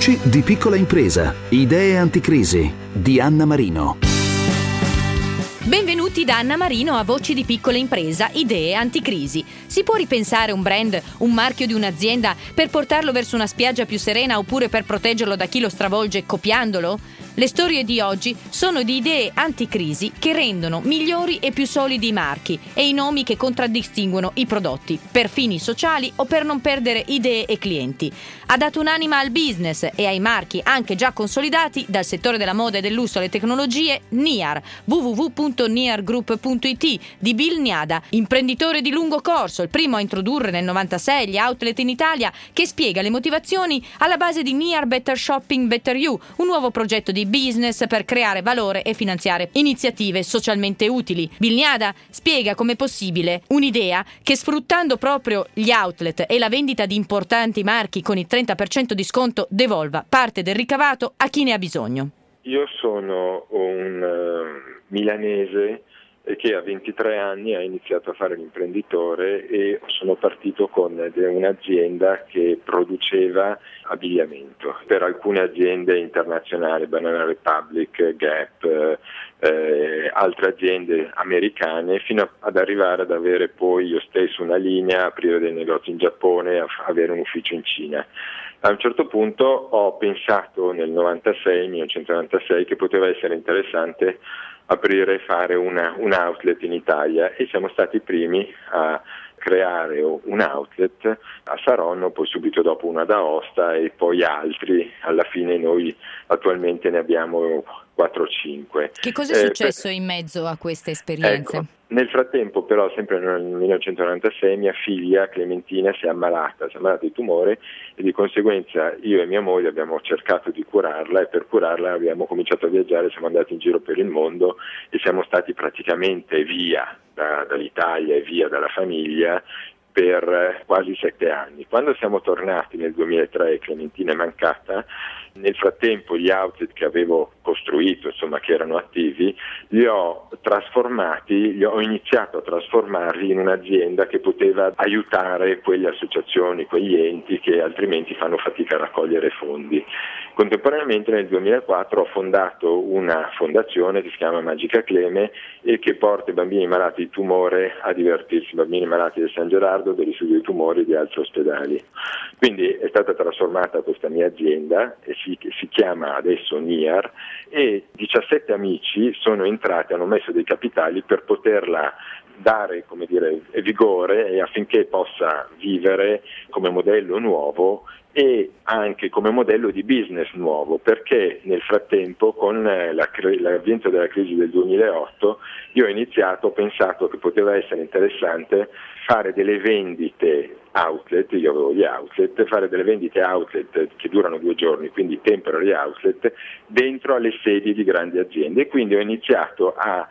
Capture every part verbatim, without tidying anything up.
Voci di piccola impresa. Idee anticrisi di Anna Marino. Benvenuti da Anna Marino a Voci di piccola impresa, idee anticrisi. Si può ripensare un brand, un marchio di un'azienda per portarlo verso una spiaggia più serena oppure per proteggerlo da chi lo stravolge copiandolo? Le storie di oggi sono di idee anticrisi che rendono migliori e più solidi i marchi e i nomi che contraddistinguono i prodotti, per fini sociali o per non perdere idee e clienti. Ha dato un'anima al business e ai marchi anche già consolidati dal settore della moda e del lusso alle tecnologie N I A R, w w w punto niar group punto i t, di Bill Niada, imprenditore di lungo corso, il primo a introdurre nel novantasei gli outlet in Italia, che spiega le motivazioni alla base di N I A R Better Shopping Better You, un nuovo progetto di business per creare valore e finanziare iniziative socialmente utili. Bill Niada spiega com'è possibile un'idea che, sfruttando proprio gli outlet e la vendita di importanti marchi con il trenta per cento di sconto, devolva parte del ricavato a chi ne ha bisogno. Io sono un uh, milanese che a ventitré anni ha iniziato a fare l'imprenditore e sono partito con un'azienda che produceva abbigliamento per alcune aziende internazionali, Banana Republic, Gap, eh, altre aziende americane, fino ad arrivare ad avere poi io stesso una linea, aprire dei negozi in Giappone, avere un ufficio in Cina. A un certo punto ho pensato nel novantasei, millenovecentonovantasei, che poteva essere interessante aprire e fare una, un outlet in Italia, e siamo stati i primi a creare un outlet a Saronno, poi subito dopo una ad Aosta e poi altri. Alla fine noi attualmente ne abbiamo quattro o cinque. Che cosa è successo eh, per... in mezzo a queste esperienze? Ecco, nel frattempo però, sempre nel millenovecentonovantasei, mia figlia Clementina si è ammalata, si è ammalata di tumore, e di conseguenza io e mia moglie abbiamo cercato di curarla, e per curarla abbiamo cominciato a viaggiare, siamo andati in giro per il mondo e siamo stati praticamente via da, dall'Italia e via dalla famiglia per quasi sette anni. Quando siamo tornati nel duemilatré, Clementina è mancata. Nel frattempo gli outlet che avevo costruito, insomma, che erano attivi, li ho trasformati, li ho iniziato a trasformarli in un'azienda che poteva aiutare quelle associazioni, quegli enti che altrimenti fanno fatica a raccogliere fondi. Contemporaneamente nel duemilaquattro ho fondato una fondazione che si chiama Magica Cleme e che porta i bambini malati di tumore a divertirsi, bambini malati del San Gerardo, dell'Istituto di Tumori e di altri ospedali. Quindi è stata trasformata questa mia azienda e si, si chiama adesso N I A R, e diciassette amici sono entrati, hanno messo dei capitali per poterla dare, come dire, vigore, e affinché possa vivere come modello nuovo e anche come modello di business nuovo, perché nel frattempo, con la, l'avvento della crisi del duemilaotto, io ho iniziato, ho pensato che poteva essere interessante fare delle vendite outlet, io avevo gli outlet, fare delle vendite outlet che durano due giorni, quindi temporary outlet, dentro alle sedi di grandi aziende, e quindi ho iniziato a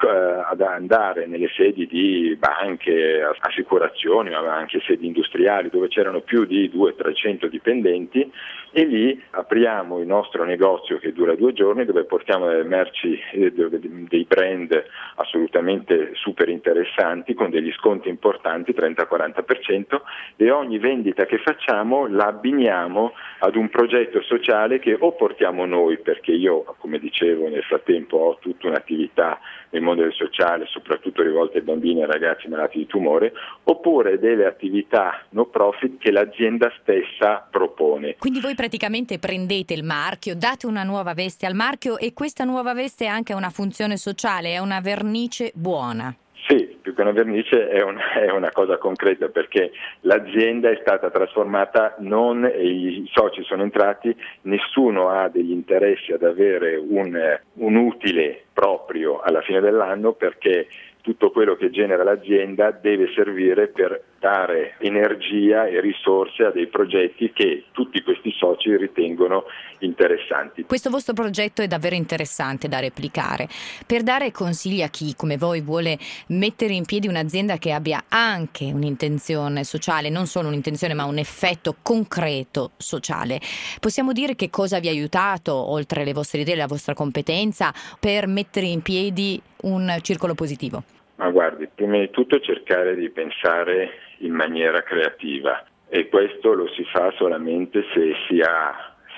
ad andare nelle sedi di banche, assicurazioni, ma anche sedi industriali dove c'erano più di duecento trecento dipendenti, e lì apriamo il nostro negozio che dura due giorni, dove portiamo delle merci, dei brand assolutamente super interessanti con degli sconti importanti, trenta quaranta per cento, e ogni vendita che facciamo la abbiniamo ad un progetto sociale che o portiamo noi, perché io, come dicevo, nel frattempo ho tutta un'attività nel mondo del sociale, soprattutto rivolte ai bambini e ai ragazzi malati di tumore, oppure delle attività no profit che l'azienda stessa propone. Quindi voi praticamente prendete il marchio, date una nuova veste al marchio, e questa nuova veste ha anche una funzione sociale, è una vernice buona. Sì, più che una vernice è una, è una cosa concreta, perché l'azienda è stata trasformata, non, e i soci sono entrati, nessuno ha degli interessi ad avere un, un utile proprio alla fine dell'anno, perché tutto quello che genera l'azienda deve servire per dare energia e risorse a dei progetti che tutti questi soci ritengono interessanti. Questo vostro progetto è davvero interessante da replicare. Per dare consigli a chi, come voi, vuole mettere in piedi un'azienda che abbia anche un'intenzione sociale, non solo un'intenzione ma un effetto concreto sociale, possiamo dire che cosa vi ha aiutato, oltre le vostre idee e la vostra competenza, per mettere in piedi un circolo positivo? Ma guardi, prima di tutto cercare di pensare in maniera creativa, e questo lo si fa solamente se si ha,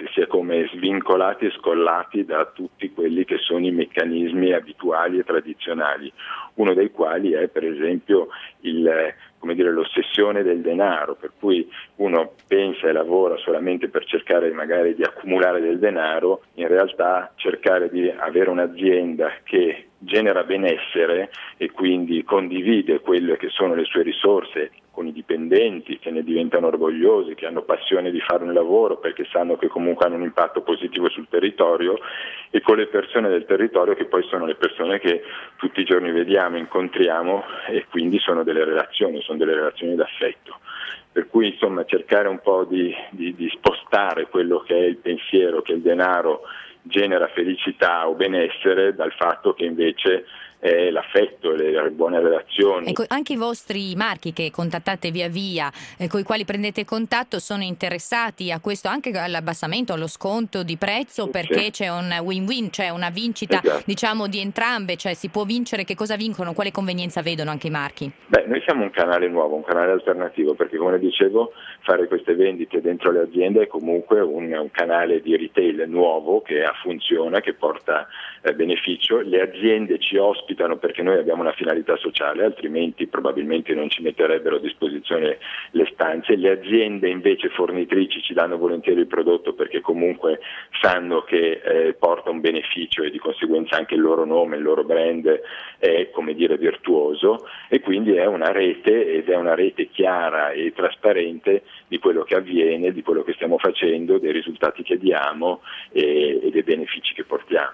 si è come svincolati e scollati da tutti quelli che sono i meccanismi abituali e tradizionali, uno dei quali è per esempio il, come dire, l'ossessione del denaro, per cui uno pensa e lavora solamente per cercare magari di accumulare del denaro, in realtà cercare di avere un'azienda che genera benessere e quindi condivide quelle che sono le sue risorse con i dipendenti che ne diventano orgogliosi, che hanno passione di fare un lavoro perché sanno che comunque hanno un impatto positivo sul territorio, e con le persone del territorio che poi sono le persone che tutti i giorni vediamo, incontriamo, e quindi sono delle relazioni, sono delle relazioni d'affetto. Per cui insomma cercare un po' di, di, di spostare quello che è il pensiero che il denaro genera felicità o benessere dal fatto che invece è l'affetto, le buone relazioni. Ecco, anche i vostri marchi che contattate via via, eh, con i quali prendete contatto, sono interessati a questo, anche all'abbassamento, allo sconto di prezzo, perché sì, c'è un win-win, c'è una vincita, esatto, diciamo di entrambe, cioè si può vincere. Che cosa vincono, quale convenienza vedono anche i marchi? Beh, noi siamo un canale nuovo, un canale alternativo, perché come dicevo fare queste vendite dentro le aziende è comunque un, un canale di retail nuovo che funziona, che porta eh, beneficio. Le aziende ci ospitano perché noi abbiamo una finalità sociale, altrimenti probabilmente non ci metterebbero a disposizione le stanze. Le aziende invece fornitrici ci danno volentieri il prodotto perché comunque sanno che eh, porta un beneficio e di conseguenza anche il loro nome, il loro brand è, come dire, virtuoso, e quindi è una rete, ed è una rete chiara e trasparente di quello che avviene, di quello che stiamo facendo, dei risultati che diamo e, e dei benefici che portiamo.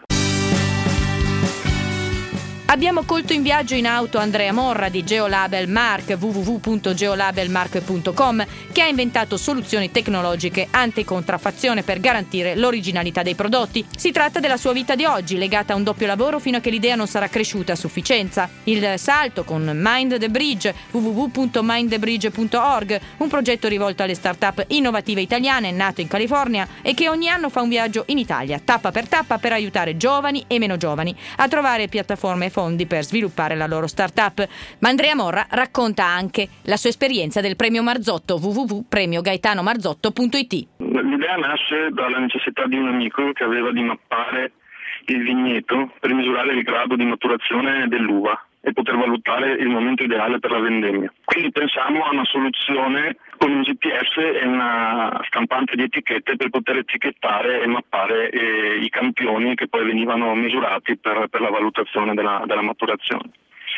Abbiamo colto in viaggio in auto Andrea Morra di Geolabel Mark, w w w punto geolabelmark punto com, che ha inventato soluzioni tecnologiche anti-contraffazione per garantire l'originalità dei prodotti. Si tratta della sua vita di oggi, legata a un doppio lavoro fino a che l'idea non sarà cresciuta a sufficienza. Il salto con Mind the Bridge, w w w punto mind the bridge punto org, un progetto rivolto alle start-up innovative italiane, nato in California e che ogni anno fa un viaggio in Italia, tappa per tappa, per aiutare giovani e meno giovani a trovare piattaforme e fondi per sviluppare la loro start-up. Ma Andrea Morra racconta anche la sua esperienza del premio Marzotto, w w w punto premio gaetano marzotto punto i t. L'idea nasce dalla necessità di un amico che aveva di mappare il vigneto per misurare il grado di maturazione dell'uva e poter valutare il momento ideale per la vendemmia. Quindi pensiamo a una soluzione con un G P S e una stampante di etichette per poter etichettare e mappare eh, i campioni che poi venivano misurati per, per la valutazione della, della maturazione.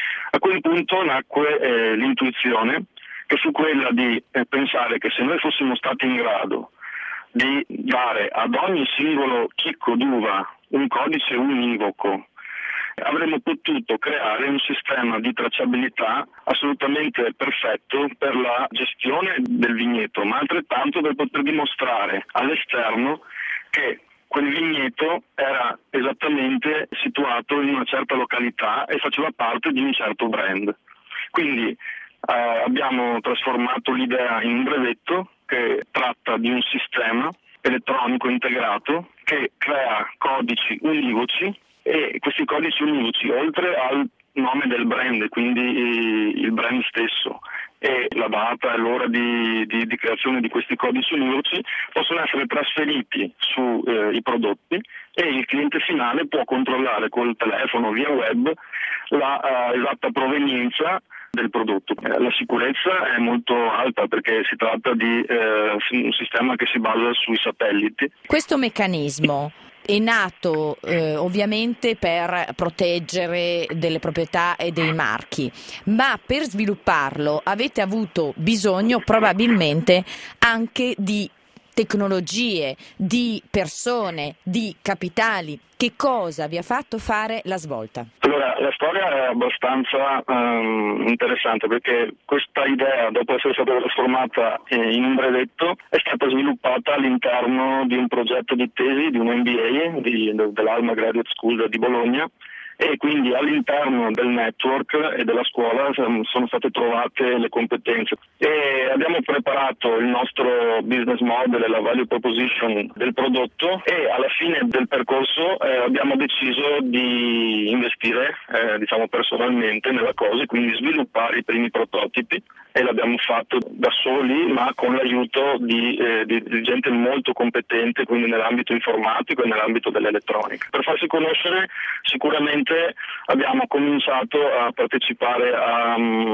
A quel punto nacque eh, l'intuizione, che fu quella di eh, pensare che se noi fossimo stati in grado di dare ad ogni singolo chicco d'uva un codice univoco, avremmo potuto creare un sistema di tracciabilità assolutamente perfetto per la gestione del vigneto, ma altrettanto per poter dimostrare all'esterno che quel vigneto era esattamente situato in una certa località e faceva parte di un certo brand. Quindi eh, abbiamo trasformato l'idea in un brevetto che tratta di un sistema elettronico integrato che crea codici univoci, e questi codici univoci, oltre al nome del brand, quindi il brand stesso, e la data e l'ora di, di, di creazione di questi codici univoci, possono essere trasferiti sui eh, prodotti, e il cliente finale può controllare col telefono via web la uh, esatta provenienza del prodotto. Eh, la sicurezza è molto alta perché si tratta di eh, un sistema che si basa sui satelliti. Questo meccanismo è nato eh, ovviamente per proteggere delle proprietà e dei marchi, ma per svilupparlo avete avuto bisogno probabilmente anche di tecnologie, di persone, di capitali. Che cosa vi ha fatto fare la svolta? Allora, la storia è abbastanza um, interessante, perché questa idea, dopo essere stata trasformata in un brevetto, è stata sviluppata all'interno di un progetto di tesi di un M B A di, dell'Alma Graduate School di Bologna, e quindi all'interno del network e della scuola sono state trovate le competenze e abbiamo preparato il nostro business model e la value proposition del prodotto e alla fine del percorso eh, abbiamo deciso di investire eh, diciamo personalmente nella cosa, quindi sviluppare i primi prototipi e l'abbiamo fatto da soli ma con l'aiuto di, eh, di, di gente molto competente, quindi nell'ambito informatico e nell'ambito dell'elettronica. Per farsi conoscere sicuramente abbiamo cominciato a partecipare a,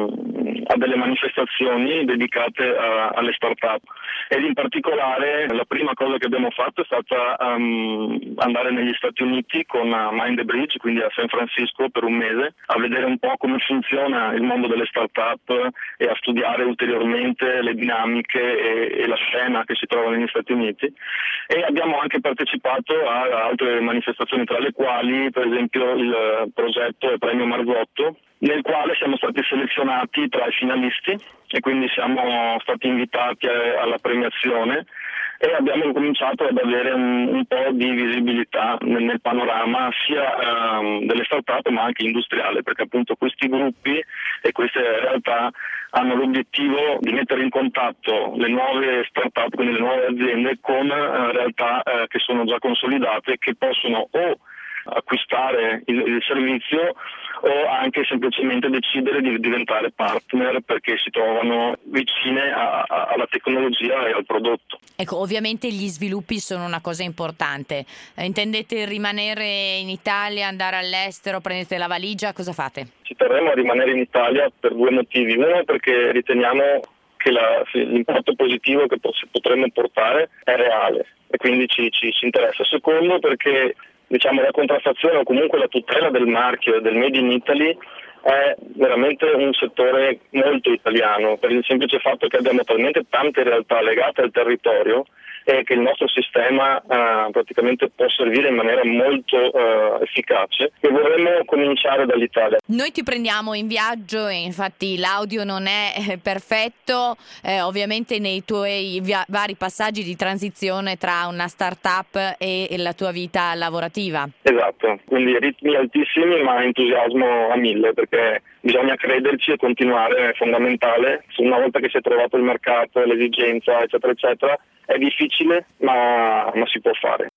a delle manifestazioni dedicate a, alle start-up ed in particolare la prima cosa che abbiamo fatto è stata um, andare negli Stati Uniti con Mind the Bridge, quindi a San Francisco per un mese, a vedere un po' come funziona il mondo delle start-up e a studiare ulteriormente le dinamiche e, e la scena che si trova negli Stati Uniti e abbiamo anche partecipato a altre manifestazioni, tra le quali per esempio il progetto e Premio Marzotto, nel quale siamo stati selezionati tra i finalisti e quindi siamo stati invitati a, alla premiazione e abbiamo cominciato ad avere un, un po' di visibilità nel, nel panorama sia um, delle start-up ma anche industriale, perché appunto questi gruppi e queste realtà hanno l'obiettivo di mettere in contatto le nuove start-up, quindi le nuove aziende, con uh, realtà uh, che sono già consolidate e che possono o acquistare il, il servizio o anche semplicemente decidere di diventare partner perché si trovano vicine a, a, alla tecnologia e al prodotto. Ecco, ovviamente gli sviluppi sono una cosa importante. Eh, intendete rimanere in Italia, andare all'estero, prendete la valigia, cosa fate? Ci terremo a rimanere in Italia per due motivi. Uno, perché riteniamo che la, l'impatto positivo che potremmo portare è reale e quindi ci, ci, ci interessa. Secondo, perché diciamo la contraffazione o comunque la tutela del marchio del Made in Italy è veramente un settore molto italiano, per il semplice fatto che abbiamo talmente tante realtà legate al territorio e che il nostro sistema uh, praticamente può servire in maniera molto uh, efficace e vorremmo cominciare dall'Italia. Noi ti prendiamo in viaggio e infatti l'audio non è perfetto, eh, ovviamente nei tuoi via- vari passaggi di transizione tra una start-up e, e la tua vita lavorativa. Esatto, quindi ritmi altissimi ma entusiasmo a mille, perché bisogna crederci e continuare, è fondamentale. Una volta che si è trovato il mercato, l'esigenza, eccetera, eccetera, è difficile, ma, ma si può fare.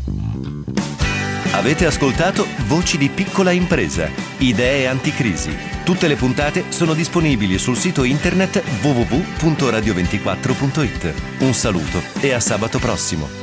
Avete ascoltato Voci di piccola impresa, idee anticrisi. Tutte le puntate sono disponibili sul sito internet w w w punto radio ventiquattro punto it. Un saluto e a sabato prossimo.